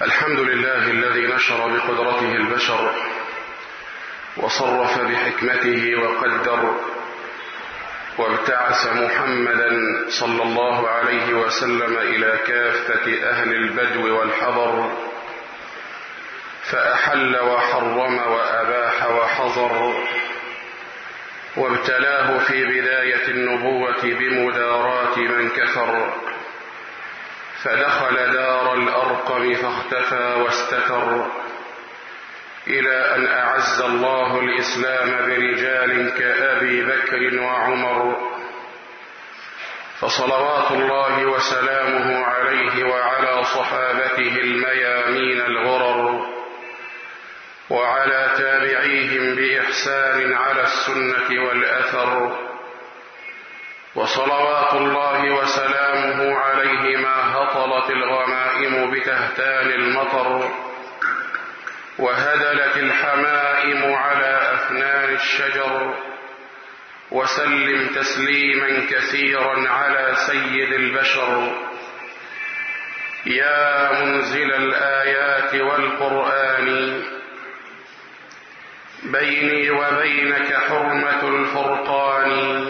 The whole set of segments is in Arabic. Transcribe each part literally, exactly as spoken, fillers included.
الحمد لله الذي نشر بقدرته البشر وصرف بحكمته وقدر، وابتعث محمدا صلى الله عليه وسلم إلى كافة أهل البدو والحضر، فأحل وحرم وأباح وحظر، وابتلاه في بداية النبوة بمداراة من كفر، فدخل دار الأرقم فاختفى واستتر، إلى أن أعز الله الإسلام برجال كأبي بكر وعمر، فصلوات الله وسلامه عليه وعلى صحابته الميامين الغرر، وعلى تابعيهم بإحسان على السنة والأثر، وصلوات الله وسلامه عليه ما هطلت الغمائم بتهتان المطر، وهدلت الحمائم على أفنان الشجر، وسلم تسليما كثيرا على سيد البشر. يا منزل الآيات والقرآن، بيني وبينك حرمة الفرقان،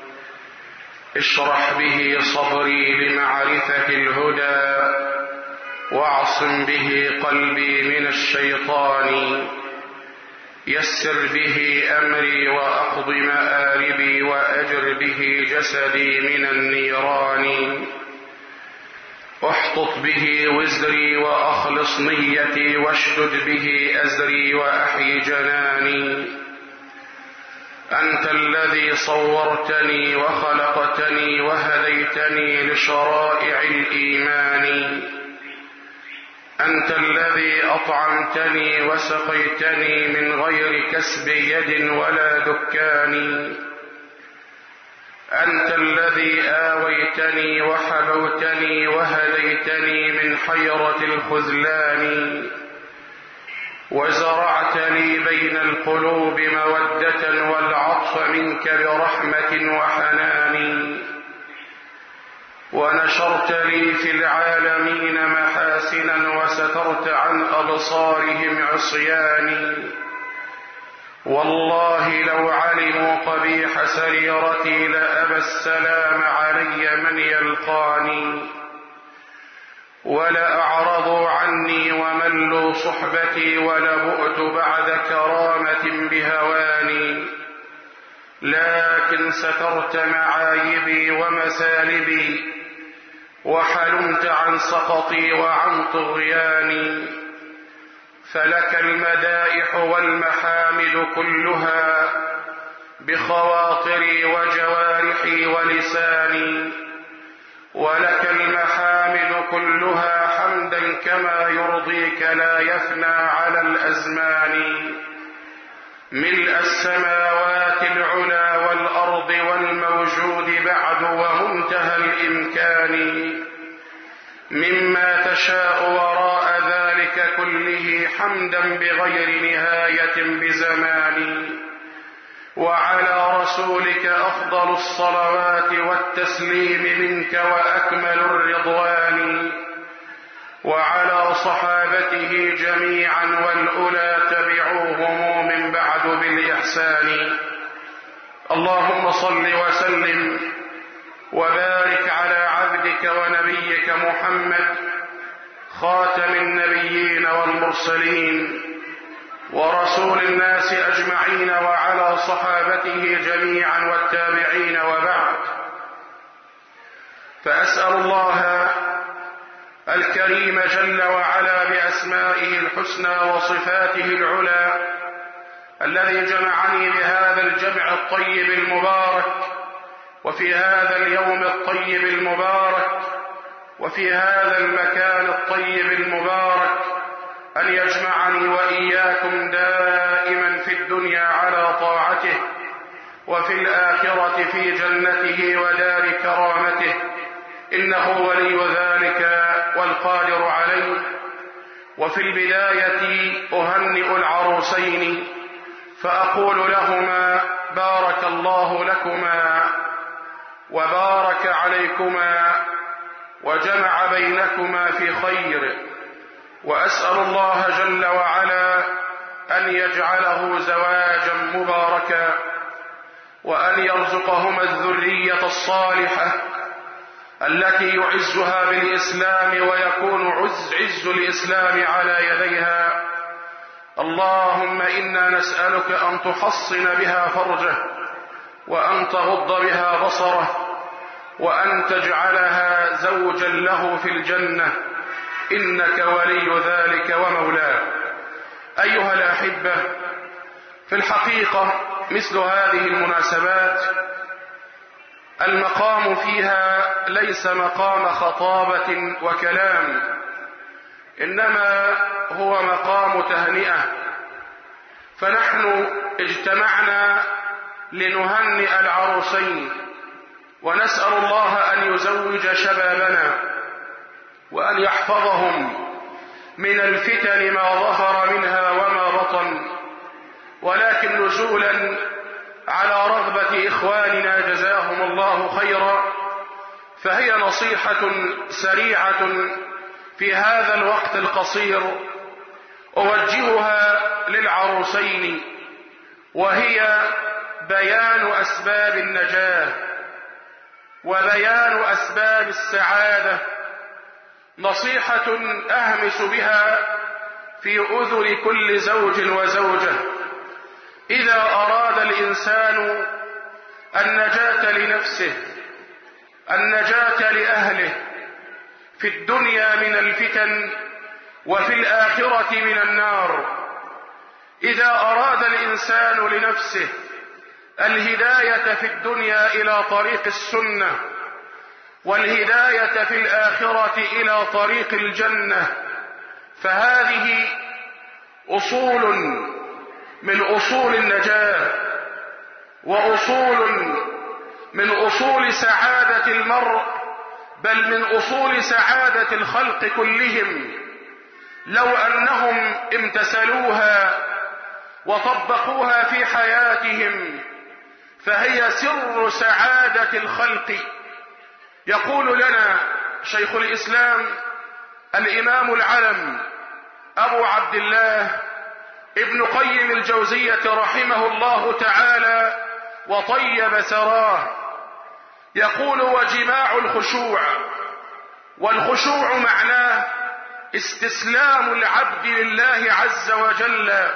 اشرح به صدري لمعرفة الهدى، واعصم به قلبي من الشيطان، يسر به أمري وأقض مآربي، وأجر به جسدي من النيران، احطط به وزري وأخلص نيتي، واشدد به أزري وأحي جناني. أنت الذي صورتني وخلقتني وهديتني لشرائع الإيمان، أنت الذي أطعمتني وسقيتني من غير كسب يد ولا دكان، أنت الذي آويتني وحبوتني وهديتني من حيرة الخذلان، وزرعت لي بين القلوب مودة والعطف منك برحمة وحنان، ونشرت لي في العالمين محاسنا وسترت عن أبصارهم عصياني. والله لو علموا قبيح سريرتي لأبى السلام علي من يلقاني، ولأعرضوا عني وملوا صحبتي، ولبؤت بعد كرامة بهواني. لكن سترت معايبي ومسالبي، وحلمت عن سقطي وعن طغياني. فلك المدائح والمحامد كلها، بخواطري وجوارحي ولساني، ولك المحامد كلها حمدا كما يرضيك لا يفنى على الأزمان. ملء السماوات العلا والأرض والموجود بعد ومنتهى الإمكان، مما تشاء وراء ذلك كله حمدا بغير نهاية بزمان. وعلى رسولك أفضل الصلوات والتسليم منك وأكمل الرضوان، وعلى صحابته جميعا والأولى تبعوهم من بعد بالإحسان. اللهم صل وسلم وبارك على عبدك ونبيك محمد، خاتم النبيين والمرسلين ورسول الناس أجمعين، وعلى صحابته جميعا والتابعين، وبعد. فأسأل الله الكريم جل وعلا بأسمائه الحسنى وصفاته العلى، الذي جمعني بهذا الجمع الطيب المبارك، وفي هذا اليوم الطيب المبارك، وفي هذا المكان الطيب المبارك، أن يجمعني وإياكم دائما في الدنيا على طاعته، وفي الآخرة في جنته ودار كرامته، إنه ولي ذلك والقادر عليه. وفي البداية أهنئ العروسين فأقول لهما بارك الله لكما وبارك عليكما وجمع بينكما في خير، وأسأل الله جل وعلا أن يجعله زواجا مباركا، وأن يرزقهما الذرية الصالحة التي يعزها بالإسلام ويكون عز, عز الإسلام على يديها. اللهم إنا نسألك أن تحصن بها فرجه، وأن تغض بها بصره، وأن تجعلها زوجا له في الجنة، إنك ولي ذلك ومولاه. أيها الأحبة، في الحقيقة مثل هذه المناسبات المقام فيها ليس مقام خطابة وكلام، إنما هو مقام تهنئة. فنحن اجتمعنا لنهنئ العروسين، ونسأل الله أن يزوج شبابنا وأن يحفظهم من الفتن ما ظهر منها وما بطن. ولكن نزولا على رغبة إخواننا جزاهم الله خيرا، فهي نصيحة سريعة في هذا الوقت القصير أوجهها للعروسين، وهي بيان أسباب النجاة وبيان أسباب السعادة، نصيحة أهمس بها في أذن كل زوج وزوجة. إذا أراد الإنسان النجاة لنفسه، النجاة لأهله في الدنيا من الفتن وفي الآخرة من النار، إذا أراد الإنسان لنفسه الهداية في الدنيا إلى طريق السنة، والهداية في الآخرة إلى طريق الجنة، فهذه أصول من أصول النجاة، وأصول من أصول سعادة المرء، بل من أصول سعادة الخلق كلهم، لو أنهم امتثلوها وطبقوها في حياتهم، فهي سر سعادة الخلق. يقول لنا شيخ الإسلام الإمام العلم أبو عبد الله ابن قيم الجوزية رحمه الله تعالى وطيب ثراه، يقول: وجماع الخشوع، والخشوع معناه استسلام العبد لله عز وجل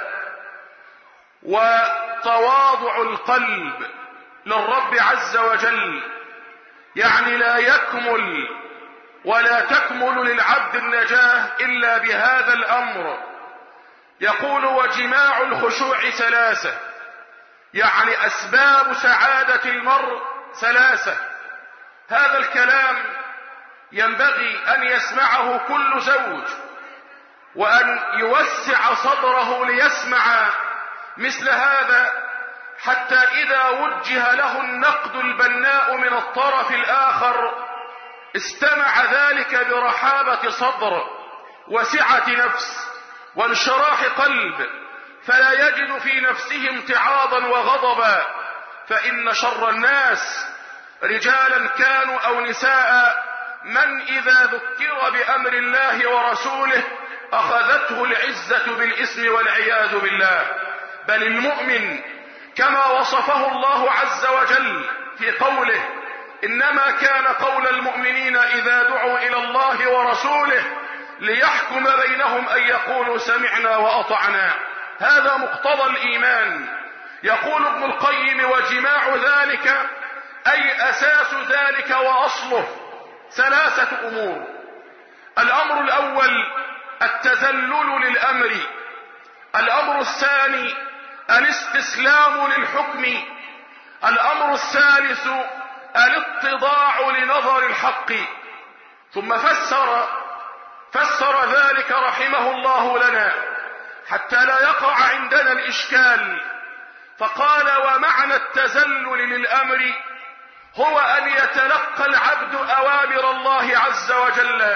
وتواضع القلب للرب عز وجل، يعني لا يكمل ولا تكمل للعبد النجاة إلا بهذا الأمر. يقول: وجماع الخشوع ثلاثة، يعني أسباب سعادة المرء ثلاثة. هذا الكلام ينبغي أن يسمعه كل زوج، وأن يوسع صدره ليسمع مثل هذا، حتى إذا وجه له النقد البناء من الطرف الآخر استمع ذلك برحابة صدر وسعة نفس وانشراح قلب، فلا يجد في نفسه امتعاضا وغضبا. فإن شر الناس رجالا كانوا أو نساء من إذا ذكر بأمر الله ورسوله أخذته العزة بالإثم والعياذ بالله. بل المؤمن كما وصفه الله عز وجل في قوله: إنما كان قول المؤمنين إذا دعوا إلى الله ورسوله ليحكم بينهم أن يقولوا سمعنا وأطعنا. هذا مقتضى الإيمان. يقول ابن القيم: وجماع ذلك أي أساس ذلك وأصله ثلاثة أمور. الأمر الأول التذلل للأمر، الأمر الثاني الاستسلام للحكم، الأمر الثالث الاتضاع لنظر الحق. ثم فسر فسر ذلك رحمه الله لنا حتى لا يقع عندنا الإشكال، فقال: ومعنى التذلل للأمر هو أن يتلقى العبد أوامر الله عز وجل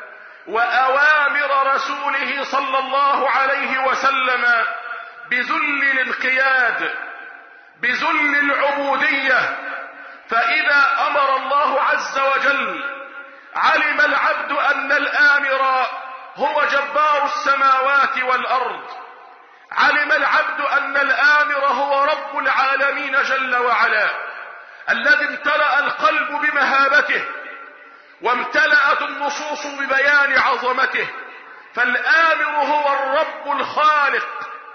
وأوامر رسوله صلى الله عليه وسلم بذل الانقياد، بذل العبودية. فإذا أمر الله عز وجل علم العبد أن الآمر هو جبار السماوات والأرض. علم العبد أن الآمر هو رب العالمين جل وعلا، الذي امتلأ القلب بمهابته وامتلأت النصوص ببيان عظمته. فالآمر هو الرب الخالق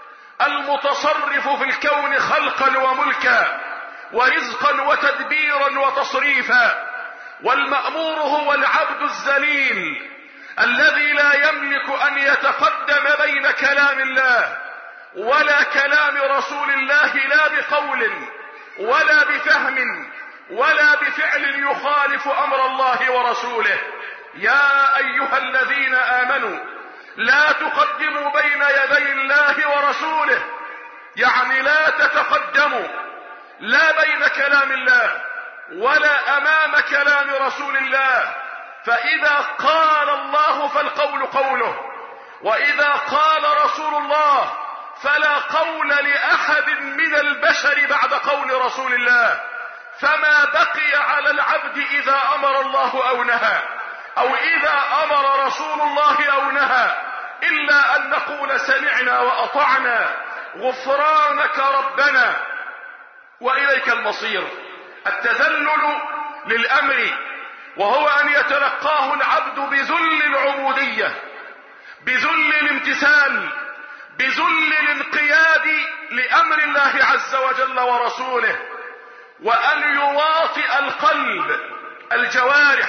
المتصرف في الكون خلقا وملكا ورزقا وتدبيرا وتصريفا. والمأمور هو العبد الذليل الذي لا يملك أن يتقدم بين كلام الله ولا كلام رسول الله، لا بقول ولا بفهم ولا بفعل يخالف أمر الله ورسوله. يا أيها الذين آمنوا لا تقدموا بين يدي الله ورسوله، يعني لا تتقدموا لا بين كلام الله ولا أمام كلام رسول الله. فإذا قال الله فالقول قوله، وإذا قال رسول الله فلا قول لأحد من البشر بعد قول رسول الله. فما بقي على العبد إذا أمر الله أو نهى، أو إذا أمر رسول الله أو نهى، إلا أن نقول سمعنا وأطعنا غفرانك ربنا وإليك المصير. التذلل للأمر، وهو أن يتلقاه العبد بذل العبودية، بذل الامتثال، بذل الانقياد لأمر الله عز وجل ورسوله، وأن يواطئ القلب الجوارح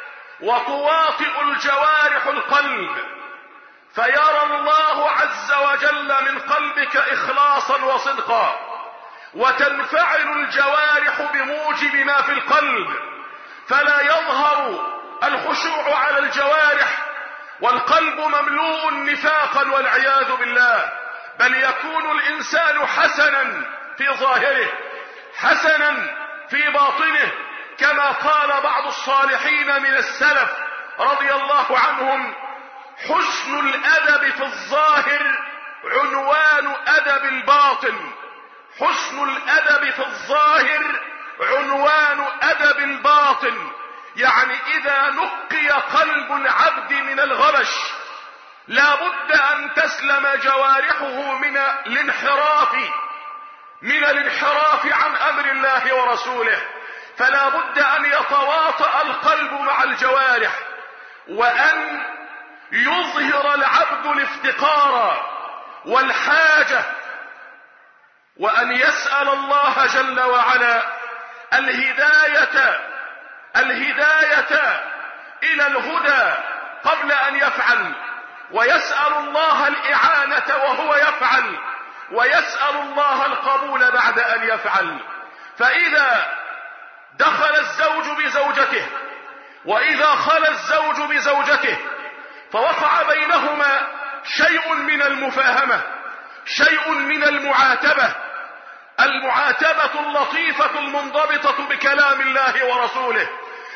وتواطئ الجوارح القلب، فيرى الله عز وجل من قلبك إخلاصا وصدقا، وتنفعل الجوارح بموجب ما في القلب، فلا يظهر الخشوع على الجوارح والقلب مملوء نفاقا والعياذ بالله، بل يكون الإنسان حسنا في ظاهره حسنا في باطنه، كما قال بعض الصالحين من السلف رضي الله عنهم: حسن الأدب في الظاهر عنوان أدب الباطن. حسن الأدب في الظاهر عنوان أدب الباطن، يعني إذا نقي قلب العبد من الغبش لا بد أن تسلم جوارحه من الانحراف من الانحراف عن أمر الله ورسوله، فلا بد أن يتواطأ القلب مع الجوارح، وأن يظهر العبد الافتقار والحاجة، وأن يسأل الله جل وعلا الهداية الهداية إلى الهدى قبل أن يفعل، ويسأل الله الإعانة وهو يفعل، ويسأل الله القبول بعد أن يفعل. فإذا دخل الزوج بزوجته وإذا خلى الزوج بزوجته فوقع بينهما شيء من المفاهمة، شيء من المعاتبة، المعاتبة اللطيفة المنضبطة بكلام الله ورسوله،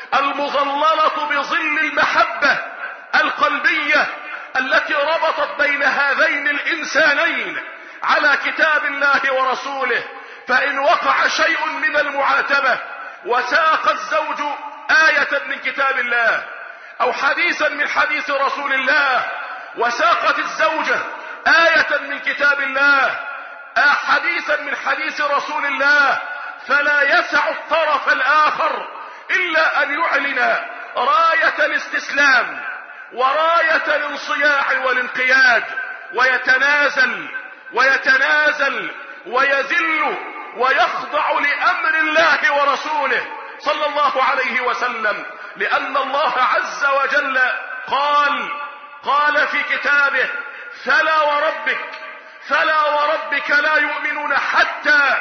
المظللة بظل المحبة القلبية التي ربطت بين هذين الإنسانين على كتاب الله ورسوله. فإن وقع شيء من المعاتبة وساق الزوج آية من كتاب الله أو حديثا من حديث رسول الله، وساقت الزوجة آية من كتاب الله حديثا من حديث رسول الله، فلا يسع الطرف الآخر إلا أن يعلن راية الاستسلام وراية الانصياع والانقياد، ويتنازل ويتنازل ويذل ويخضع لأمر الله ورسوله صلى الله عليه وسلم، لأن الله عز وجل قال قال في كتابه: فلا وربك فلا وربك لا يؤمنون حتى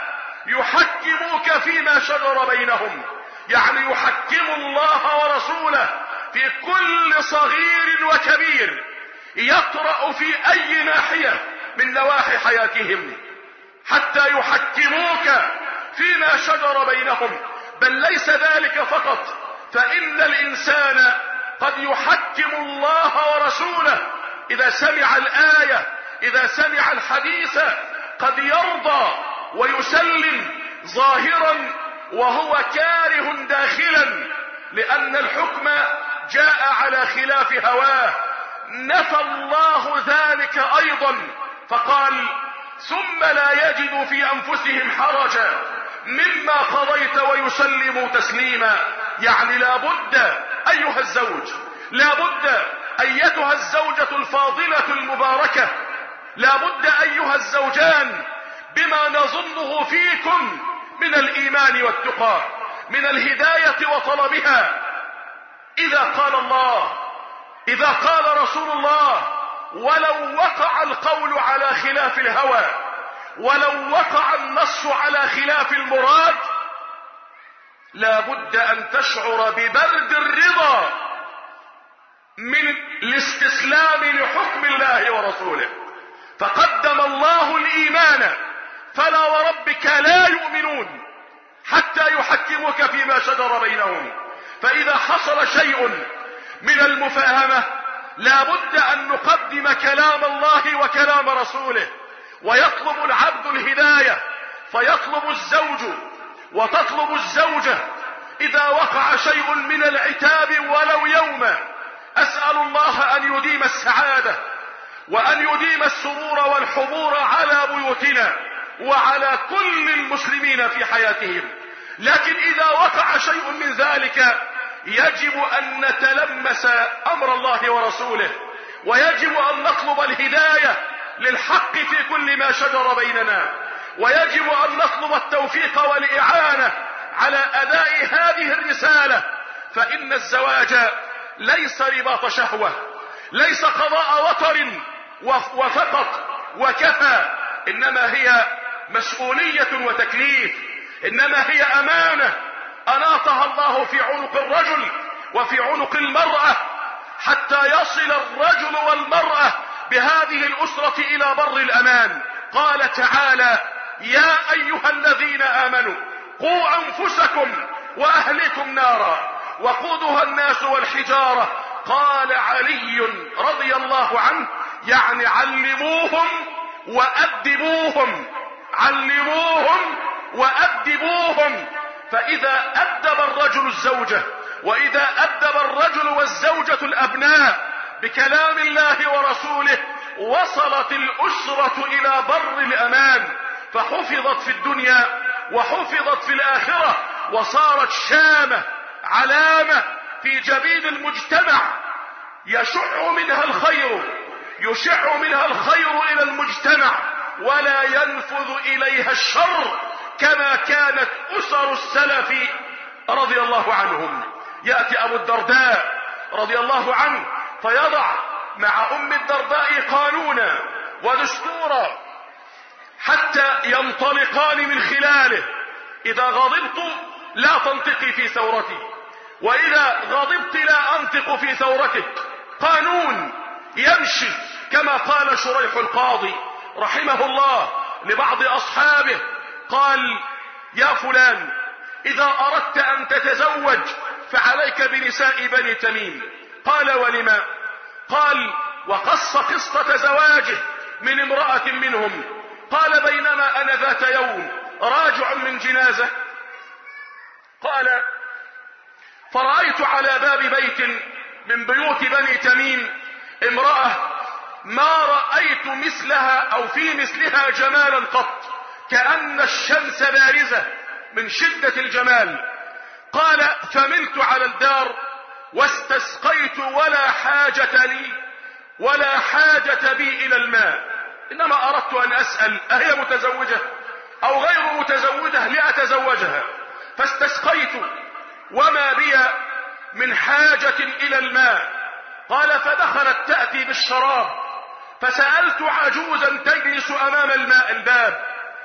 يحكموك فيما شجر بينهم، يعني يحكموا الله ورسوله في كل صغير وكبير يطرأ في أي ناحية من نواحي حياتهم، حتى يحكموك فيما شجر بينهم. بل ليس ذلك فقط، فإن الإنسان قد يحكم الله ورسوله إذا سمع الآية، إذا سمع الحديث قد يرضى ويسلم ظاهرا وهو كاره داخلا، لأن الحكم جاء على خلاف هواه. نفى الله ذلك ايضا فقال ثم لا يجدوا في انفسهم حرجا مما قضيت ويسلموا تسليما. يعني لابد ايها الزوج، لابد ايتها الزوجة الفاضلة المباركة، لابد ايها الزوجان بما نظنه فيكم من الايمان والتقى، من الهداية وطلبها، اذا قال الله، اذا قال رسول الله ولو وقع القول على خلاف الهوى، ولو وقع النص على خلاف المراد، لابد ان تشعر ببرد الرضا من الاستسلام لحكم الله ورسوله. فقدم الله الايمان فلا وربك لا يؤمنون حتى يحكموك فيما شجر بينهم. فاذا حصل شيء من المفاهمة لابد ان نقدم كلام الله وكلام رسوله، ويطلب العبد الهداية، فيطلب الزوج وتطلب الزوجة اذا وقع شيء من العتاب ولو يوما. اسأل الله ان يديم السعادة وان يديم السرور والحضور على بيوتنا وعلى كل المسلمين في حياتهم. لكن اذا وقع شيء من ذلك يجب ان نتلمس امر الله ورسوله، ويجب ان نطلب الهداية للحق في كل ما شجر بيننا، ويجب ان نطلب التوفيق والاعانة على اداء هذه الرسالة. فان الزواج ليس رباط شهوة، ليس قضاء وطر وفقط وكفى، انما هي مسؤولية وتكليف، انما هي امانة اناطها الله في عنق الرجل وفي عنق المرأة حتى يصل الرجل والمرأة بهذه الاسرة الى بر الامان. قال تعالى: يا ايها الذين امنوا قوا انفسكم واهلكم نارا وقودها الناس والحجارة. قال علي رضي الله عنه: يعني علموهم وأدبوهم، علموهم وأدبوهم. فإذا أدب الرجل الزوجة، وإذا أدب الرجل والزوجة الأبناء بكلام الله ورسوله، وصلت الأسرة إلى بر الأمان، فحفظت في الدنيا وحفظت في الآخرة، وصارت شامة علامة في جبين المجتمع يشع منها الخير، يشع منها الخير إلى المجتمع ولا ينفذ إليها الشر، كما كانت أسر السلف رضي الله عنهم. يأتي أبو الدرداء رضي الله عنه فيضع مع أم الدرداء قانونا ودستورا حتى ينطلقان من خلاله: إذا غضبت لا تنطقي في ثورتي، وإذا غضبت لا أنطق في ثورتك. قانون يمشي كما قال شريح القاضي رحمه الله لبعض أصحابه، قال: يا فلان، إذا أردت أن تتزوج فعليك بنساء بني تميم. قال: ولما؟ قال: وقص قصة زواجه من امرأة منهم. قال: بينما أنا ذات يوم راجع من جنازة، قال: فرأيت على باب بيت من بيوت بني تميم امرأة ما رأيت مثلها أو في مثلها جمالا قط، كأن الشمس بارزة من شدة الجمال. قال: فملت على الدار واستسقيت ولا حاجة لي ولا حاجة بي إلى الماء، إنما أردت أن أسأل أهي متزوجة أو غير متزوجة لأتزوجها، فاستسقيت وما بي من حاجة إلى الماء. قال: فدخلت تأتي بالشراب، فسألت عجوزا تجلس أمام الماء الباب: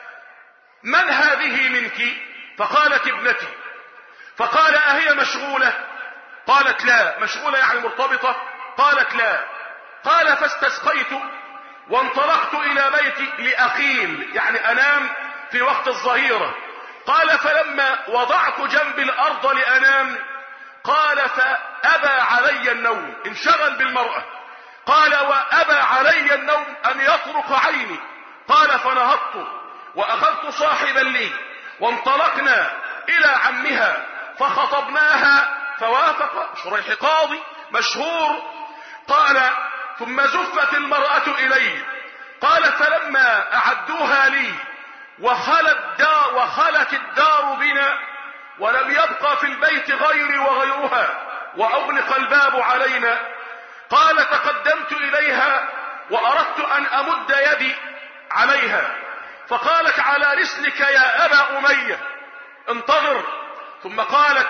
من هذه منك؟ فقالت: ابنتي. فقال: أهي مشغولة؟ قالت: لا. مشغولة يعني مرتبطة؟ قالت: لا. قال: فاستسقيت وانطلقت إلى بيتي لأقيل، يعني أنام في وقت الظهيرة. قال: فلما وضعت جنب الأرض لأنام، قال: فأبى علي النوم، انشغل بالمرأة. قال: وأبى علي النوم أن يطرق عيني. قال: فنهضت وأخذت صاحبا لي وانطلقنا إلى عمها فخطبناها فوافق. شريح قاضي مشهور. قال: ثم زفت المرأة إلي. قال فلما أعدوها لي وخلت الدار, وخلت الدار بنا ولم يبقى في البيت غيري وغيرها وأغلق الباب علينا، قال تقدمت إليها وأردت أن أمد يدي عليها، فقالت على رسلك يا أبا أمية انتظر. ثم قالت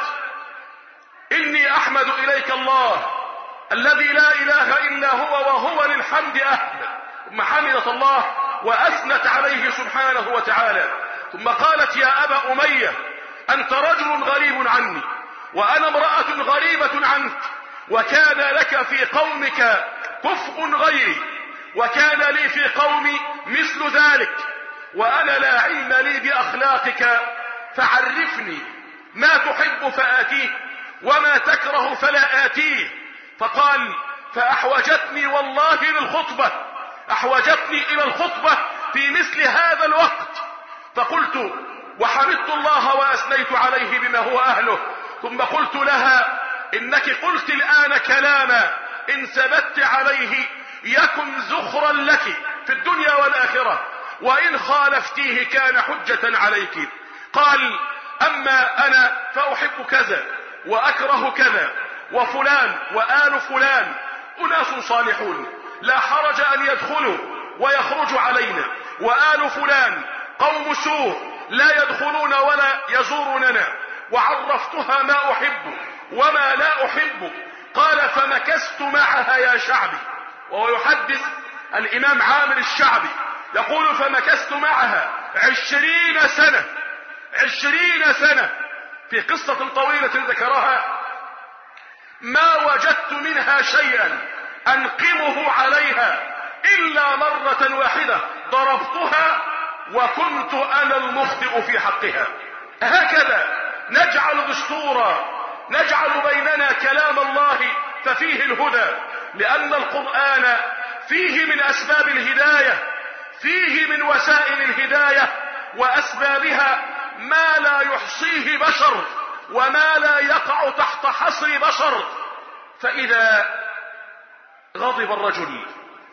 إني أحمد إليك الله الذي لا إله إلا هو وهو للحمد أهل. ثم حمدت الله وأثنت عليه سبحانه وتعالى. ثم قالت يا أبا أمية أنت رجل غريب عني وأنا امرأة غريبة عنك، وكان لك في قومك كفء غيري وكان لي في قومي مثل ذلك، وأنا لا علم لي بأخلاقك، فعرفني ما تحب فآتيه وما تكره فلا آتيه. فقال فأحوجتني والله للخطبة، أحوجتني إلى الخطبة في مثل هذا الوقت. فقلت وحمدت الله وأثنيت عليه بما هو أهله. ثم قلت لها إنك قلت الآن كلاما إن ثبت عليه يكن زخرا لك في الدنيا والآخرة، وإن خالفتيه كان حجة عليك. قال أما أنا فأحب كذا وأكره كذا، وفلان وآل فلان أناس صالحون لا حرج أن يدخلوا ويخرجوا علينا، وآل فلان قوم سوء لا يدخلون ولا يزوروننا. وعرفتها ما أحب وما لا أحب. قال فمكثت معها يا شعبي، وهو يحدث الإمام عامر الشعبي يقول فمكثت معها عشرين سنة، عشرين سنة في قصة طويلة ذكرها، ما وجدت منها شيئا أنقمه عليها إلا مرة واحدة ضربتها وكنت أنا المخطئ في حقها. هكذا نجعل دستورا، نجعل بيننا كلام الله ففيه الهدى، لأن القرآن فيه من أسباب الهداية، فيه من وسائل الهداية وأسبابها ما لا يحصيه بشر وما لا يقع تحت حصر بشر. فإذا غضب الرجل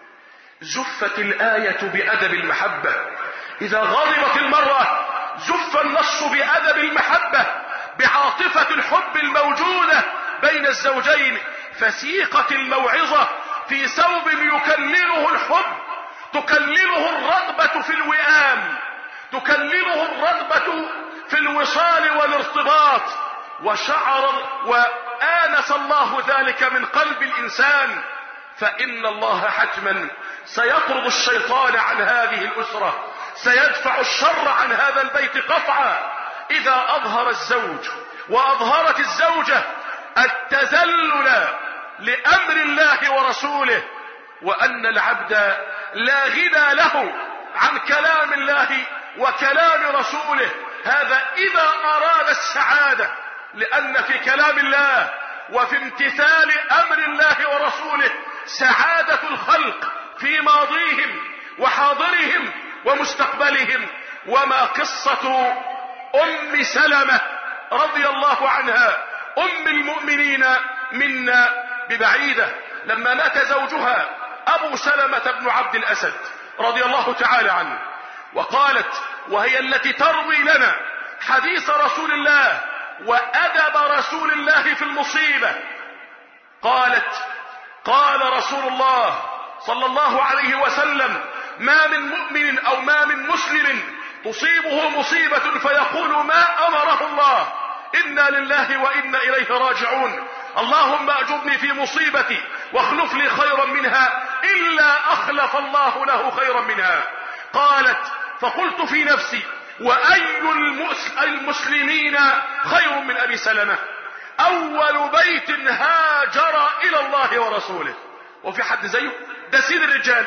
زفت الآية بأدب المحبة، إذا غضبت المرأة زف النص بأدب المحبة، بعاطفة الحب الموجودة بين الزوجين، فسيقة الموعظة في ثوب يكلله الحب، تكلله الرغبة في الوئام، تكلله الرغبة في الوصال والارتباط. وشعر وآنس الله ذلك من قلب الإنسان، فإن الله حتما سيطرد الشيطان عن هذه الأسرة، سيدفع الشر عن هذا البيت قطعا. إذا أظهر الزوج وأظهرت الزوجة التذلل لأمر الله ورسوله، وأن العبد لا غنى له عن كلام الله وكلام رسوله، هذا إذا أراد السعادة، لأن في كلام الله وفي امتثال أمر الله ورسوله سعادة الخلق في ماضيهم وحاضرهم ومستقبلهم. وما قصة أم سلمة رضي الله عنها أم المؤمنين منا ببعيدة، لما مات زوجها أبو سلمة بن عبد الأسد رضي الله تعالى عنه، وقالت وهي التي تروي لنا حديث رسول الله وأدب رسول الله في المصيبة، قالت قال رسول الله صلى الله عليه وسلم ما من مؤمن أو ما من مسلم تصيبه مصيبة فيقول ما أمره الله إنا لله وإنا إليه راجعون، اللهم أجرني في مصيبتي واخلف لي خيرا منها إلا أخلف الله له خيرا منها. قالت فقلت في نفسي وأي المسلمين خير من أبي سلمة، أول بيت هاجر إلى الله ورسوله. وفي حد زيه؟ ده سيد الرجال،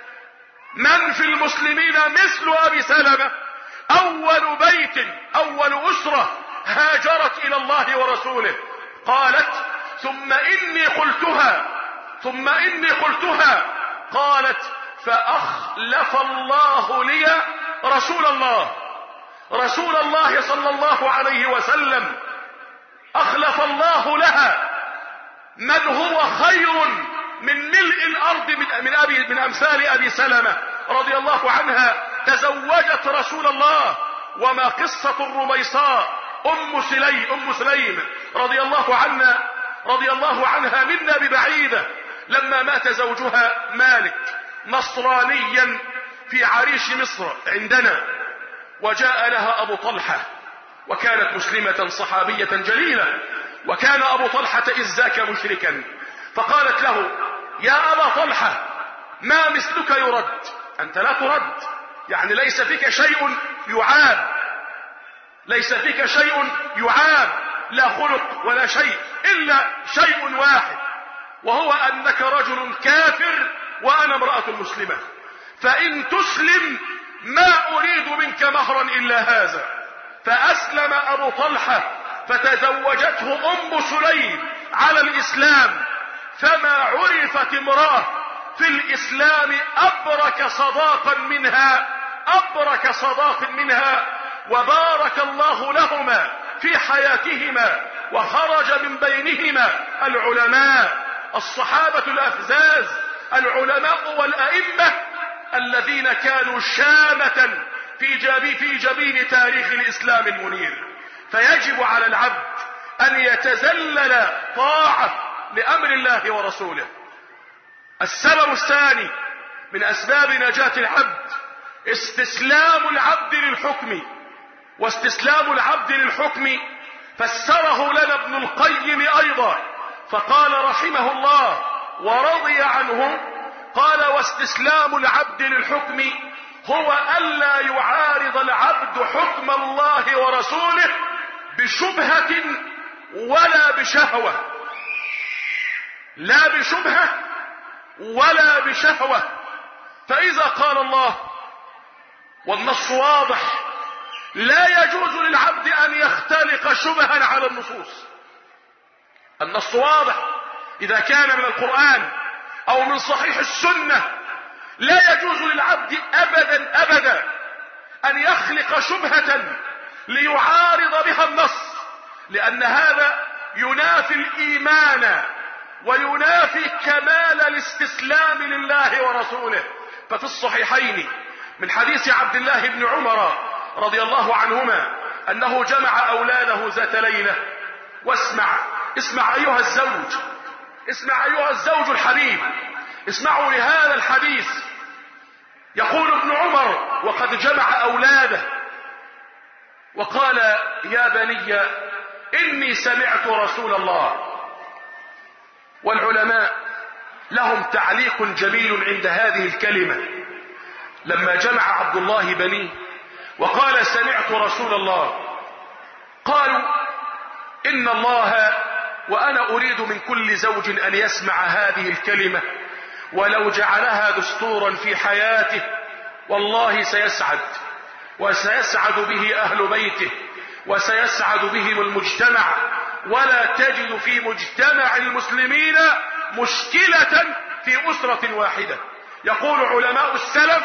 من في المسلمين مثل أبي سلمة؟ أول بيت أول أسرة هاجرت إلى الله ورسوله. قالت ثم إني قلتها ثم إني قلتها قالت فأخلف الله لي رسول الله رسول الله صلى الله عليه وسلم، أخلف الله لها من هو خير من ملء الارض من, من, أبي من امثال ابي سلمة رضي الله عنها تزوجت رسول الله. وما قصة الرميصاء ام سليم ام سليم رضي الله عنها رضي الله عنها منا ببعيدة، لما مات زوجها مالك نصرانيا في عريش مصر عندنا، وجاء لها ابو طلحة وكانت مسلمة صحابية جليلة، وكان ابو طلحة اذ ذاك مشركا، فقالت له يا ابا طلحة ما مثلك يرد، انت لا ترد، يعني ليس فيك شيء يعاب، ليس فيك شيء يعاب، لا خلق ولا شيء الا شيء واحد، وهو انك رجل كافر وانا امرأة مسلمة، فان تسلم ما اريد منك مهرا الا هذا. فاسلم ابو طلحة فتزوجته ام سليم على الاسلام، فما عرفت امرأة في الاسلام ابرك صداقا منها ابرك صداق منها، وبارك الله لهما في حياتهما، وخرج من بينهما العلماء الصحابة الافذاذ العلماء والائمة الذين كانوا شامة في جبين, في جبين تاريخ الاسلام المنير. فيجب على العبد ان يتذلل طاعة لامر الله ورسوله. السبب الثاني من اسباب نجاة العبد استسلام العبد للحكم، واستسلام العبد للحكم فسره لنا ابن القيم ايضا، فقال رحمه الله ورضي عنه، قال واستسلام العبد للحكم هو ألا يعارض العبد حكم الله ورسوله بشبهة ولا بشهوة، لا بشبهة ولا بشهوة. فإذا قال الله والنص واضح لا يجوز للعبد أن يختلق شبها على النصوص، النص واضح إذا كان من القرآن أو من صحيح السنة، لا يجوز للعبد أبدا أبدا أن يخلق شبهة ليعارض بها النص، لأن هذا ينافي الإيمان وينافي كمال الاستسلام لله ورسوله. ففي الصحيحين من حديث عبد الله بن عمر رضي الله عنهما أنه جمع أولاده ذات ليلة، واسمع اسمع أيها الزوج اسمع أيها الزوج الحبيب، اسمعوا لهذا الحديث. يقول ابن عمر وقد جمع أولاده وقال يا بني إني سمعت رسول الله. والعلماء لهم تعليق جميل عند هذه الكلمة، لما جمع عبد الله بنيه وقال سمعت رسول الله، قالوا إن الله، وأنا أريد من كل زوج أن يسمع هذه الكلمة ولو جعلها دستورا في حياته والله سيسعد، وسيسعد به أهل بيته، وسيسعد بهم المجتمع، ولا تجد في مجتمع المسلمين مشكلة في أسرة واحدة. يقول علماء السلف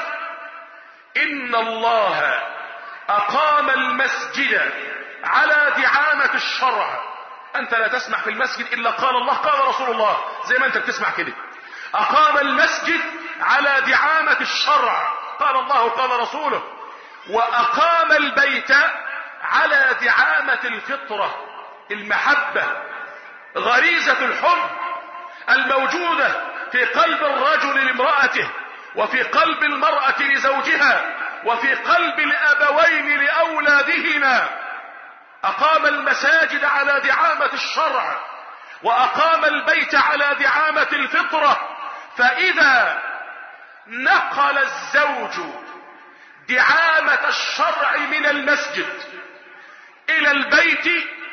إن الله أقام المسجد على دعامة الشرع. أنت لا تسمع في المسجد إلا قال الله قال رسول الله، زي ما أنت بتسمع كده. أقام المسجد على دعامة الشرع، قال الله قال رسوله. وأقام البيت على دعامة الفطرة، المحبة، غريزة الحب الموجودة في قلب الرجل لامرأته، وفي قلب المرأة لزوجها، وفي قلب الأبوين لأولادهما. أقام المساجد على دعامة الشرع، وأقام البيت على دعامة الفطرة. فإذا نقل الزوج دعامة الشرع من المسجد إلى البيت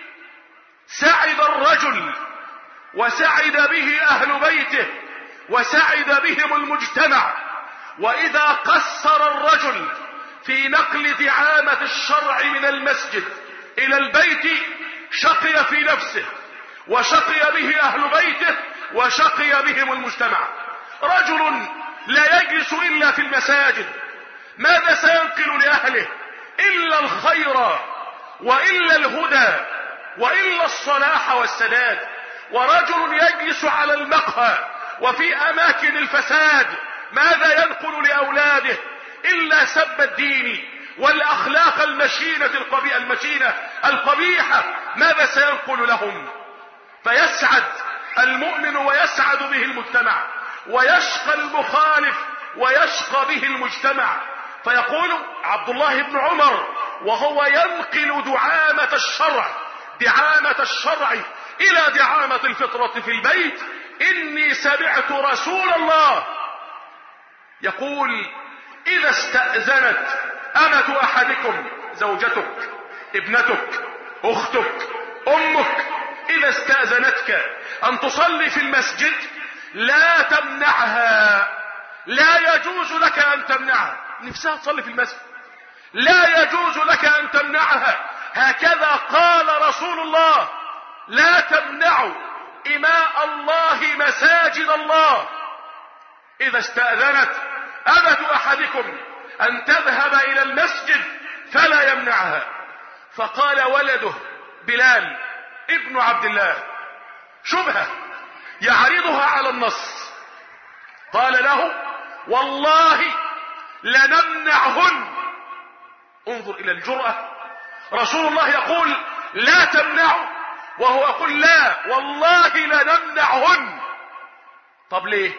سعد الرجل، وسعد به أهل بيته، وسعد بهم المجتمع. وإذا قصر الرجل في نقل دعامة الشرع من المسجد إلى البيت شقي في نفسه، وشقي به أهل بيته، وشقي بهم المجتمع. رجل لا يجلس إلا في المساجد، ماذا سينقل لأهله إلا الخير وإلا الهدى وإلا الصلاح والسداد. ورجل يجلس على المقهى وفي اماكن الفساد ماذا ينقل لاولاده الا سب الدين والاخلاق المشينة القبيحة المشينة القبيحة؟ ماذا سينقل لهم؟ فيسعد المؤمن ويسعد به المجتمع، ويشقى المخالف ويشقى به المجتمع. فيقول عبد الله بن عمر وهو ينقل دعامة الشرع دعامة الشرع الى دعامة الفطرة في البيت: اني سمعت رسول الله يقول: اذا استأذنت امة احدكم، زوجتك، ابنتك، اختك، امك، اذا استأذنتك ان تصلي في المسجد لا تمنعها، لا يجوز لك ان تمنعها. نفسها تصلي في المسجد، لا يجوز لك ان تمنعها. هكذا قال رسول الله: لا تمنعوا إماء الله مساجد الله. إذا استأذنت أمة أحدكم أن تذهب إلى المسجد فلا يمنعها. فقال ولده بلال ابن عبد الله شبهة يعرضها على النص، قال له: والله لنمنعهن. انظر إلى الجرأة، رسول الله يقول لا تمنعوا وهو يقول لا والله لنمنعهن. طب ليه؟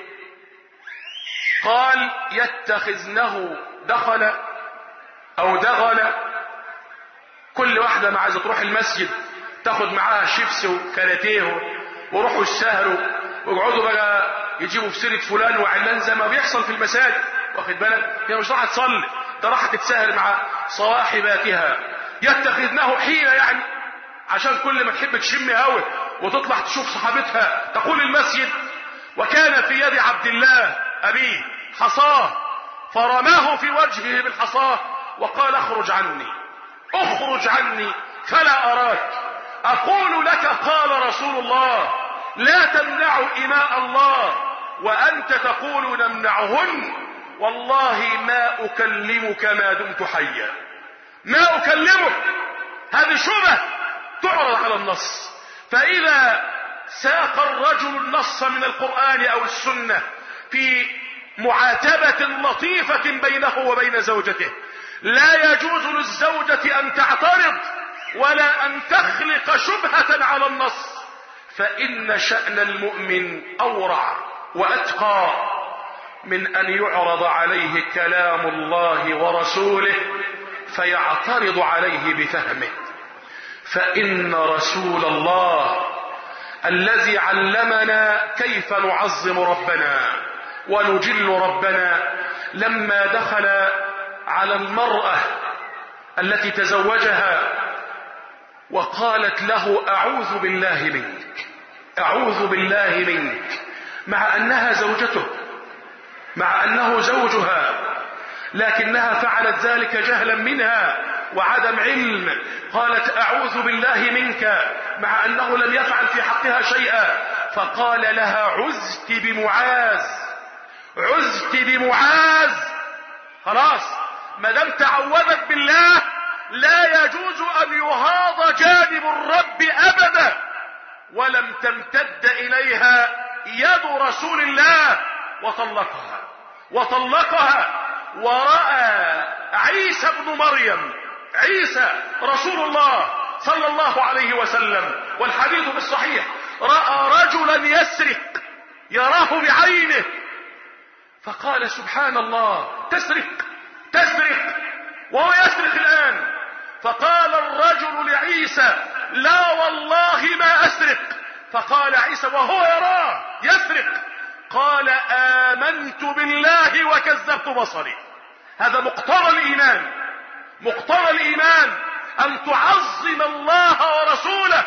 قال: يتخذنه دخل او دغل. كل واحدة ما عايزة تروح المسجد تاخد معاها شيبس وكاراتيه وروحوا السهروا ويقعدوا بقى يجيبوا في سيرة فلان وعلان زي ما بيحصل في المساجد. واخد بالك؟ هي مش راح تصلي، ده راح تتسهر مع صواحباتها. يتخذنه حيلة يعني عشان كل ما تحب تشم هوا وتطلع تشوف صحابتها تقول المسجد. وكان في يد عبد الله أبيه حصاه فرماه في وجهه بالحصاه وقال: اخرج عني اخرج عني فلا أراك. أقول لك قال رسول الله: لا تمنعوا إماء الله وأنت تقول نمنعهن. والله ما أكلمك ما دمت حيا، ما أكلمك. هذه شبهة تعرض على النص. فإذا ساق الرجل النص من القرآن أو السنة في معاتبة لطيفة بينه وبين زوجته، لا يجوز للزوجة أن تعترض ولا أن تخلق شبهة على النص، فإن شأن المؤمن أورع وأتقى من أن يعرض عليه كلام الله ورسوله فيعترض عليه بفهمه. فإن رسول الله الذي علمنا كيف نعظم ربنا ونجل ربنا لما دخل على المرأة التي تزوجها وقالت له: أعوذ بالله منك أعوذ بالله منك، مع أنها زوجته، مع أنه زوجها، لكنها فعلت ذلك جهلا منها وعدم علم. قالت: أعوذ بالله منك، مع أنه لم يفعل في حقها شيئا. فقال لها: عزت بمعاذ عزت بمعاذ. خلاص، ما دام تعوذت بالله لا يجوز أن يهاض جانب الرب أبدا. ولم تمتد إليها يد رسول الله وطلقها وطلقها. ورأى عيسى ابن مريم عيسى رسول الله صلى الله عليه وسلم، والحديث في الصحيح، رأى رجلا يسرق يراه بعينه فقال: سبحان الله، تسرق تسرق وهو يسرق الآن. فقال الرجل لعيسى: لا والله ما أسرق. فقال عيسى وهو يراه يسرق: قال: آمنت بالله وكذبت بصري. هذا مقتضى الإيمان، مقتضى الإيمان أن تعظم الله ورسوله.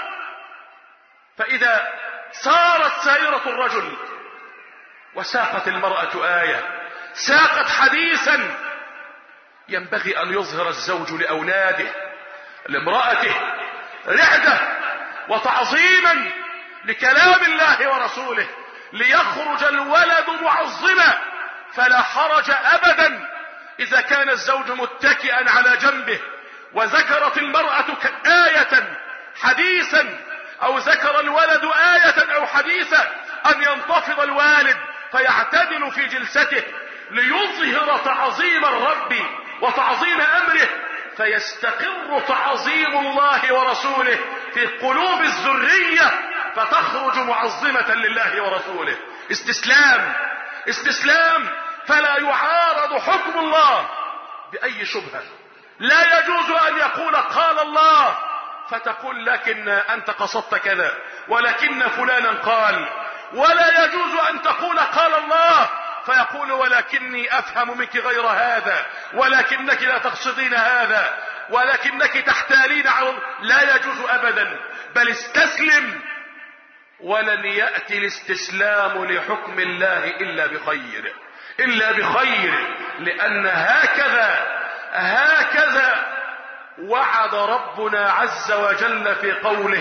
فإذا سارت سائرة الرجل وساقت المرأة آية، ساقت حديثا، ينبغي أن يظهر الزوج لأولاده لامرأته رعدة وتعظيما لكلام الله ورسوله، ليخرج الولد معظما. فلا حرج أبدا إذا كان الزوج متكئا على جنبه وذكرت المرأة آية حديثا، أو ذكر الولد آية أو حديثا، ان ينتفض الوالد فيعتدل في جلسته ليظهر تعظيم الرب وتعظيم امره، فيستقر تعظيم الله ورسوله في قلوب الذرية فتخرج معظمة لله ورسوله. استسلام استسلام فلا يعارض حكم الله بأي شبهة. لا يجوز أن يقول قال الله فتقول لكن أنت قصدت كذا ولكن فلانا قال، ولا يجوز أن تقول قال الله فيقول ولكني أفهم منك غير هذا، ولكنك لا تقصدين هذا، ولكنك تحتالين على. لا يجوز أبدا، بل استسلم، ولن يأتي الاستسلام لحكم الله إلا بخير إلا بخير لأن هكذا هكذا وعد ربنا عز وجل في قوله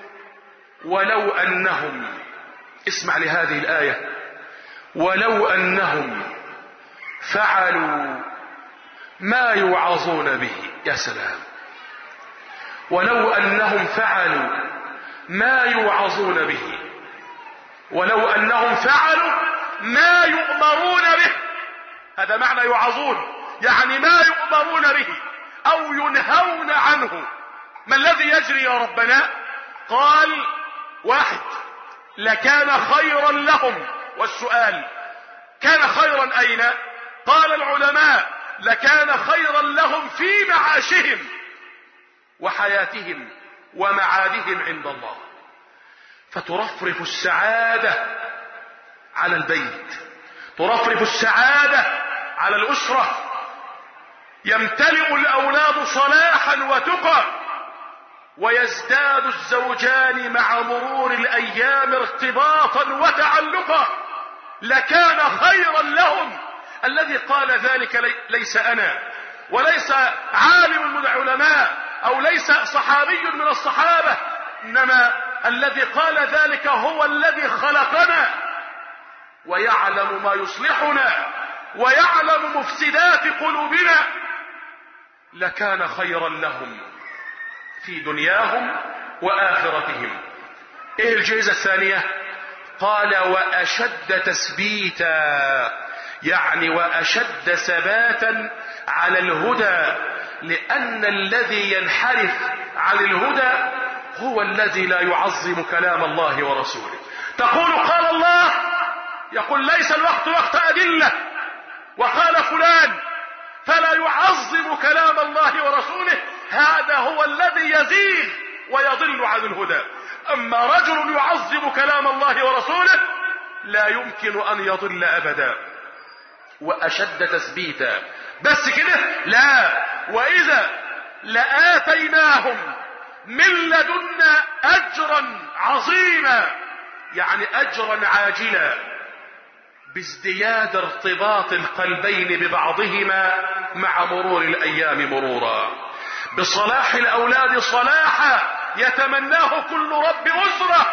ولو أنهم، اسمع لهذه الآية، ولو أنهم فعلوا ما يوعظون به. يا سلام، ولو أنهم فعلوا ما يوعظون به، ولو أنهم فعلوا ما يؤمرون به. هذا معنى يوعظون، يعني ما يؤمرون به أو ينهون عنه. ما الذي يجري يا ربنا؟ قال واحد، لكان خيرا لهم. والسؤال كان خيرا أين؟ قال العلماء لكان خيرا لهم في معاشهم وحياتهم ومعادهم عند الله. فترفرف السعادة على البيت، ترفرف السعادة على الأسرة، يمتلئ الأولاد صلاحا وتقى، ويزداد الزوجان مع مرور الأيام ارتباطا وتعلقا. لكان خيرا لهم. الذي قال ذلك ليس أنا وليس عالم من العلماء أو ليس صحابي من الصحابة، إنما الذي قال ذلك هو الذي خلقنا ويعلم ما يصلحنا ويعلم مفسدات قلوبنا. لكان خيرا لهم في دنياهم وآخرتهم. ايه الجائزة الثانية؟ قال وأشد تثبيتا، يعني وأشد ثباتا على الهدى، لأن الذي ينحرف عن الهدى هو الذي لا يعظم كلام الله ورسوله. تقول قال الله، يقول ليس الوقت وقت أدلة وقال فلان، فلا يعظم كلام الله ورسوله. هذا هو الذي يزيغ ويضل عن الهدى. أما رجل يعظم كلام الله ورسوله لا يمكن أن يضل أبدا. وأشد تثبيتا، بس كده؟ لا، وإذا لآتيناهم من لدنا أجرا عظيما، يعني أجرا عاجلا، بازدياد ارتباط القلبين ببعضهما مع مرور الأيام مرورا، بصلاح الأولاد صلاحا يتمناه كل رب أسرة،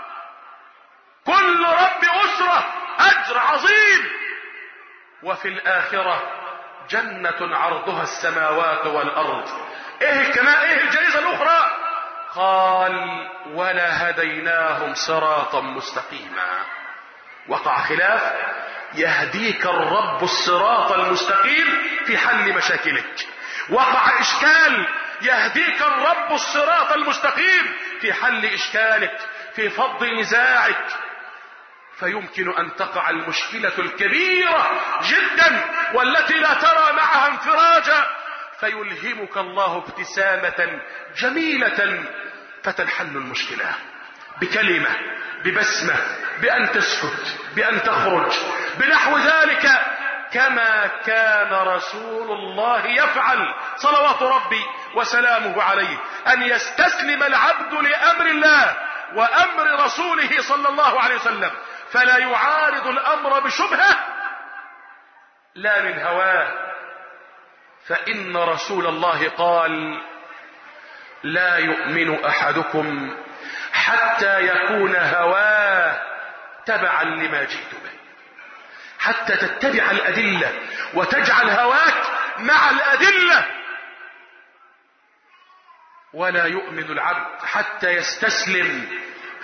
كل رب أسرة، أجر عظيم. وفي الآخرة جنة عرضها السماوات والأرض. ايه كما ايه الجائزة الأخرى؟ قال ولهديناهم صراطا مستقيما. وقع خلاف، يهديك الرب الصراط المستقيم في حل مشاكلك. وقع إشكال، يهديك الرب الصراط المستقيم في حل إشكالك، في فض نزاعك. فيمكن أن تقع المشكلة الكبيرة جدا والتي لا ترى معها انفراجا، فيلهمك الله ابتسامة جميلة فتنحل المشكلة بكلمة، ببسمة، بأن تسكت، بأن تخرج، بنحو ذلك، كما كان رسول الله يفعل صلوات ربي وسلامه عليه، أن يستسلم العبد لأمر الله وأمر رسوله صلى الله عليه وسلم، فلا يعارض الأمر بشبهة لا من هواه. فإن رسول الله قال لا يؤمن أحدكم حتى يكون هواه تبعا لما جئت به، حتى تتبع الأدلة وتجعل هواك مع الأدلة. ولا يؤمن العبد حتى يستسلم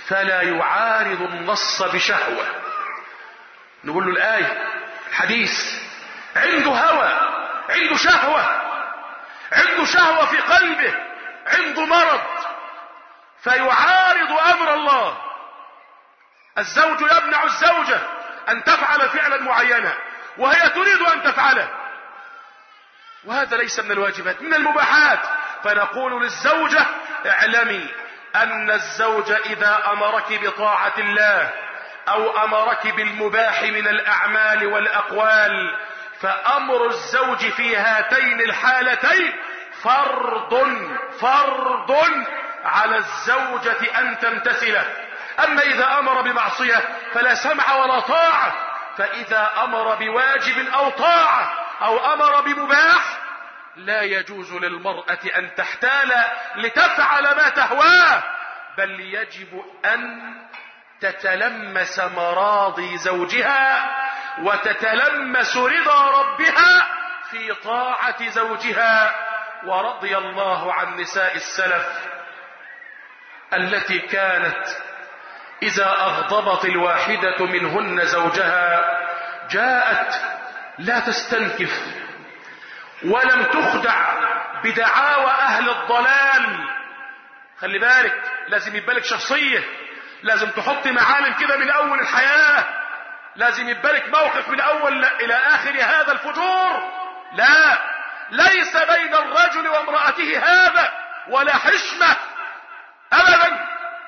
فلا يعارض النص بشهوة. نقول له الآية الحديث، عنده هوى، عنده شهوة، عنده شهوة في قلبه، عنده مرض، فيعارض أمر الله. الزوج يمنع الزوجة أن تفعل فعلا معينا وهي تريد أن تفعله، وهذا ليس من الواجبات، من المباحات. فنقول للزوجة اعلمي أن الزوج إذا أمرك بطاعة الله أو أمرك بالمباح من الأعمال والأقوال، فأمر الزوج في هاتين الحالتين فرض فرض على الزوجة أن تمتثله. أما إذا أمر بمعصية فلا سمع ولا طاعة. فإذا أمر بواجب أو طاعة أو أمر بمباح لا يجوز للمرأة أن تحتال لتفعل ما تهواه، بل يجب أن تتلمس مراضي زوجها وتتلمس رضا ربها في طاعة زوجها. ورضي الله عن نساء السلف التي كانت إذا أغضبت الواحدة منهن زوجها جاءت لا تستنكف ولم تخدع بدعاوى أهل الضلال. خلي بالك، لازم يبالك شخصية، لازم تحط معالم كده من أول الحياة، لازم يبالك موقف من أول إلى آخر هذا الفجور. لا، ليس بين الرجل وامرأته هذا ولا حشمة أبدا.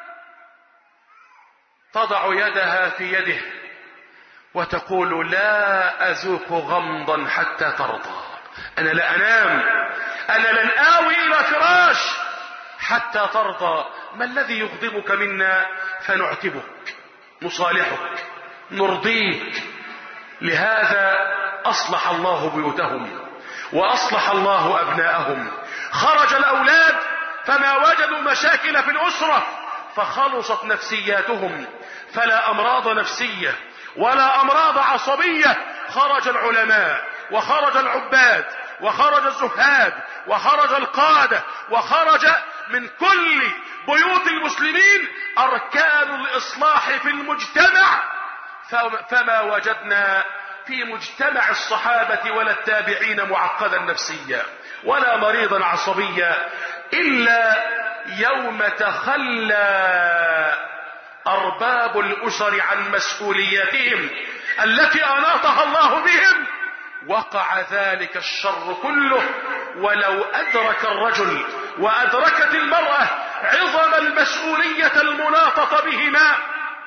تضع يدها في يده وتقول لا أذوق غمضا حتى ترضى. أنا لا أنام، أنا لن آوي إلى فراش حتى ترضى. ما الذي يغضبك منا؟ فنعتبك، نصالحك، نرضيك. لهذا أصلح الله بيوتهم وأصلح الله أبناءهم. خرج الأولاد فما وجدوا مشاكل في الأسرة فخلصت نفسياتهم، فلا أمراض نفسية ولا أمراض عصبية. خرج العلماء وخرج العباد وخرج الزهاد وخرج القادة وخرج من كل بيوت المسلمين أركان الإصلاح في المجتمع. فما وجدنا في مجتمع الصحابة ولا التابعين معقدا نفسيا ولا مريضا عصبيا إلا يوم تخلى أرباب الأسر عن مسؤولياتهم التي أناطها الله بهم وقع ذلك الشر كله. ولو أدرك الرجل وأدركت المرأة عظم المسؤولية المناطة بهما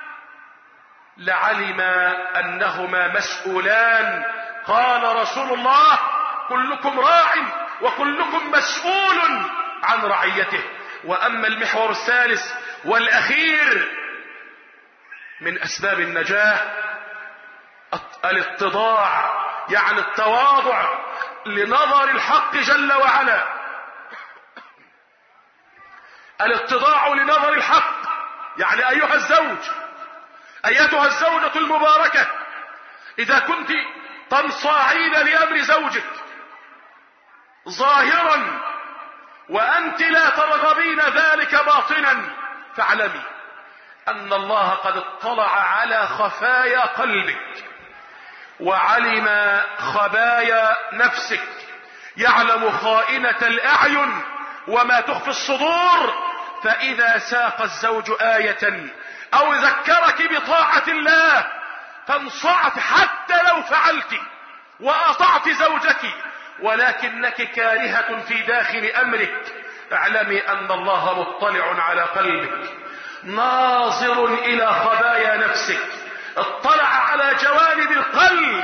لعلم أنهما مسؤولان. قال رسول الله كلكم راع وكلكم مسؤول عن رعيته. وأما المحور الثالث والأخير من أسباب النجاة الاتضاع، يعني التواضع لنظر الحق جل وعلا. الاتضاع لنظر الحق، يعني أيها الزوج، أيتها الزوجة المباركة، إذا كنت تنصاعين لأمر زوجك ظاهرا وأنت لا ترغبين ذلك باطنا، فاعلمي أن الله قد اطلع على خفايا قلبك وعلم خبايا نفسك، يعلم خائنة الأعين وما تخفي الصدور. فإذا ساق الزوج آية أو ذكرك بطاعة الله فانصعت حتى لو فعلت وأطعت زوجك ولكنك كارهة في داخل أمرك، اعلمي أن الله مطلع على قلبك ناظر إلى خبايا نفسك، اطلع على جوانب القلب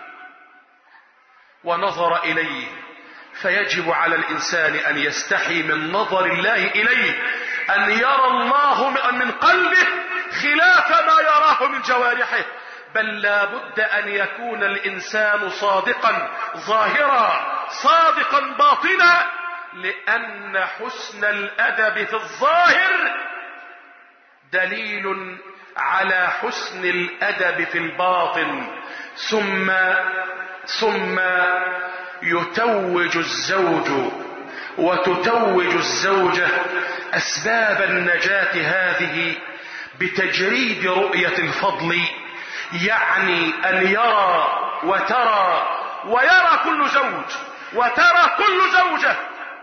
ونظر إليه. فيجب على الإنسان أن يستحي من نظر الله إليه، أن يرى الله من قلبه خلاف ما يراه من جوارحه. بل لا بد أن يكون الإنسان صادقا ظاهرا صادقا باطنا، لأن حسن الأدب في الظاهر دليل على حسن الأدب في الباطن. ثم ثم يتوج الزوج وتتوج الزوجة أسباب النجاة هذه بتجريد رؤية الفضل، يعني أن يرى وترى ويرى كل زوج وترى كل زوجة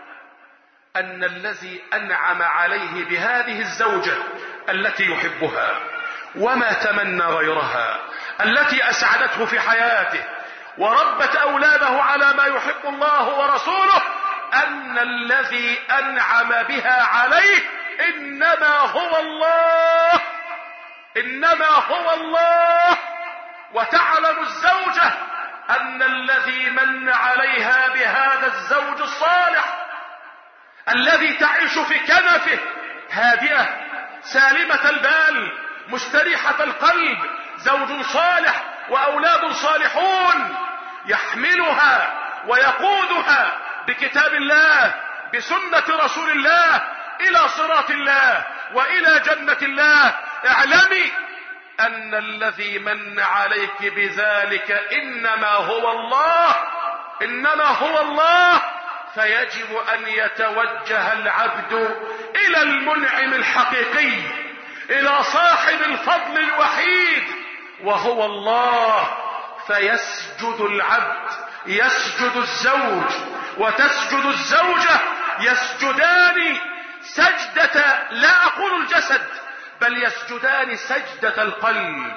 أن الذي أنعم عليه بهذه الزوجة التي يحبها وما تمنى غيرها، التي أسعدته في حياته وربت أولاده على ما يحب الله ورسوله، أن الذي أنعم بها عليه إنما هو الله، إنما هو الله. وتعلم الزوجة أن الذي من عليها بهذا الزوج الصالح الذي تعيش في كنفه هادئة سالمة البال مستريحة القلب، زوج صالح وأولاد صالحون، يحملها ويقودها بكتاب الله بسنة رسول الله إلى صراط الله وإلى جنة الله. اعلمي أن الذي من عليك بذلك إنما هو الله، إنما هو الله. فيجب أن يتوجه العبد إلى المنعم الحقيقي، إلى صاحب الفضل الوحيد وهو الله، فيسجد العبد، يسجد الزوج وتسجد الزوجة، يسجدان سجدة، لا أقول الجسد، بل يسجدان سجدة القلب،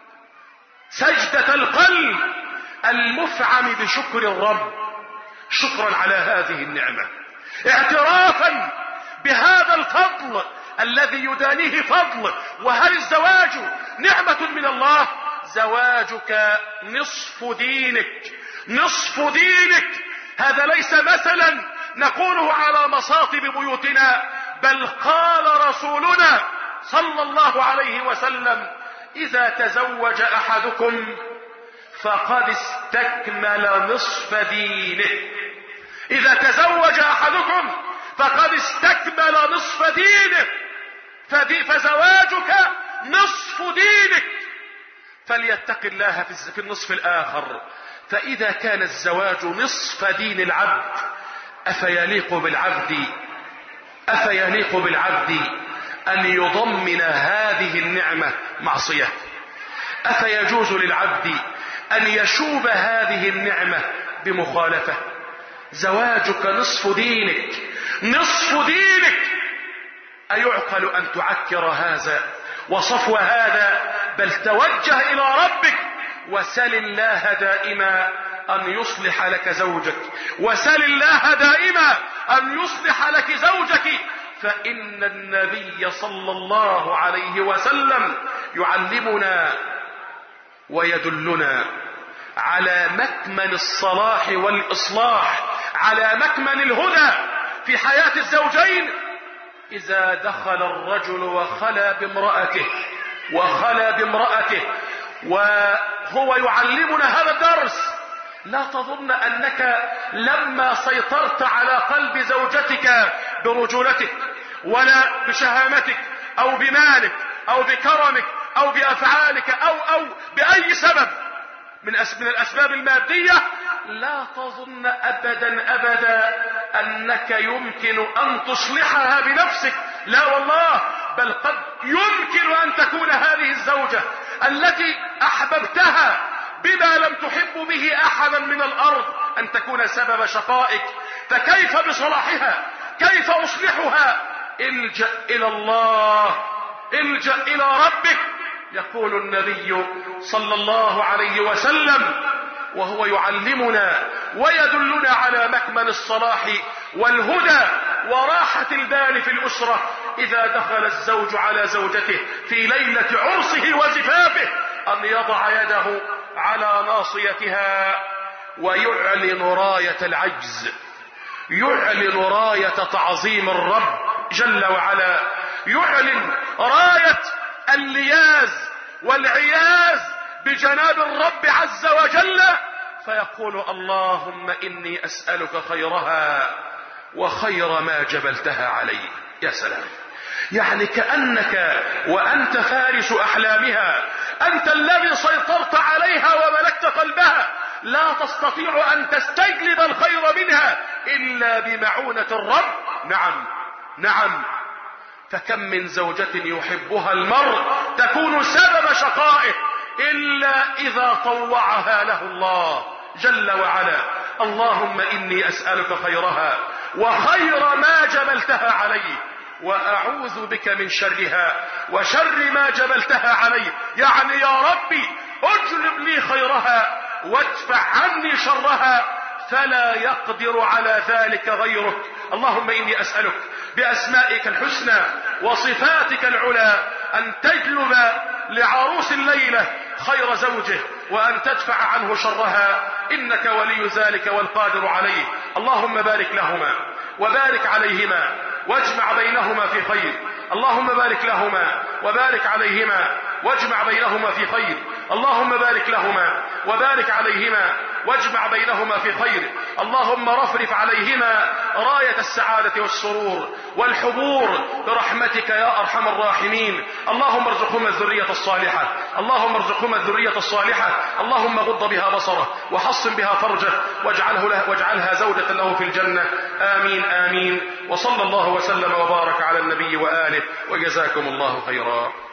سجدة القلب المفعم بشكر الرب، شكرا على هذه النعمة، اعترافا بهذا الفضل الذي يدانيه فضل. وهل الزواج نعمة من الله؟ زواجك نصف دينك، نصف دينك. هذا ليس مثلا نقوله على مصاطب بيوتنا، بل قال رسولنا صلى الله عليه وسلم: إذا تزوج أحدكم فقد استكمل نصف دينه. إذا تزوج أحدكم فقد استكمل نصف دينه، فزواجك نصف دينك. فليتق الله في النصف الآخر. فإذا كان الزواج نصف دين العبد، أفيليق بالعبد أفيليق بالعبد أن يضمن هذه النعمة معصية؟ أفيجوز للعبد أن يشوب هذه النعمة بمخالفة؟ زواجك نصف دينك، نصف دينك. أيعقل أن تعكر هذا وصفو هذا؟ بل توجه إلى ربك وسل الله دائما أن يصلح لك زوجك، وسل الله دائما أن يصلح لك زوجك. فإن النبي صلى الله عليه وسلم يعلمنا ويدلنا على مكمن الصلاح والإصلاح، على مكمن الهدى في حياة الزوجين. إذا دخل الرجل وخلى بامرأته وخلى بامرأته وهو يعلمنا هذا الدرس، لا تظن أنك لما سيطرت على قلب زوجتك برجولتك ولا بشهامتك أو بمالك أو بكرمك أو بأفعالك أو أو بأي سبب من من الأسباب المادية، لا تظن أبدا أبدا أنك يمكن أن تصلحها بنفسك، لا والله، بل قد يمكن أن تكون هذه الزوجة التي أحببتها بما لم تحب به أحدا من الأرض أن تكون سبب شقائك. فكيف بصلاحها؟ كيف أصلحها؟ الجأ إلى الله، الجأ إلى ربك. يقول النبي صلى الله عليه وسلم وهو يعلمنا ويدلنا على مكمن الصلاح والهدى وراحة البال في الأسرة: إذا دخل الزوج على زوجته في ليلة عرسه وزفافه أن يضع يده على ناصيتها ويعلن راية العجز، يعلن راية تعظيم الرب جل وعلا، يعلن راية اللياز والعياذ بجناب الرب عز وجل، فيقول: اللهم إني أسألك خيرها وخير ما جبلتها عليه. يا سلام، يعني كأنك وأنت فارس أحلامها، أنت الذي سيطرت عليها وملكت قلبها، لا تستطيع أن تستجلب الخير منها إلا بمعونة الرب. نعم نعم، فكم من زوجة يحبها المرء تكون سبب شقائه إلا إذا طوعها له الله جل وعلا. اللهم إني أسألك خيرها وخير ما جبلتها عليه، وأعوذ بك من شرها وشر ما جبلتها عليه. يعني يا ربي اجلب لي خيرها وادفع عني شرها، فلا يقدر على ذلك غيرك. اللهم إني أسألك بأسمائك الحسنى وصفاتك العلى أن تجلب لعروس الليلة خير زوجه وأن تدفع عنه شرها، إنك ولي ذلك والقادر عليه. اللهم بارك لهما وبارك عليهما واجمع بينهما في خير. اللهم بارك لهما وبارك عليهما واجمع بينهما في خير. اللهم بارك لهما وبارك عليهما واجمع بينهما في خير. اللهم رفرف عليهما راية السعادة والسرور والحبور برحمتك يا أرحم الراحمين. اللهم ارزقهما الذرية الصالحة، اللهم ارزقهما الذرية الصالحة. اللهم غض بها بصره وحصن بها فرجه واجعله له واجعلها زوجة له في الجنة. آمين آمين. وصلى الله وسلم وبارك على النبي وآله، وجزاكم الله خيرا.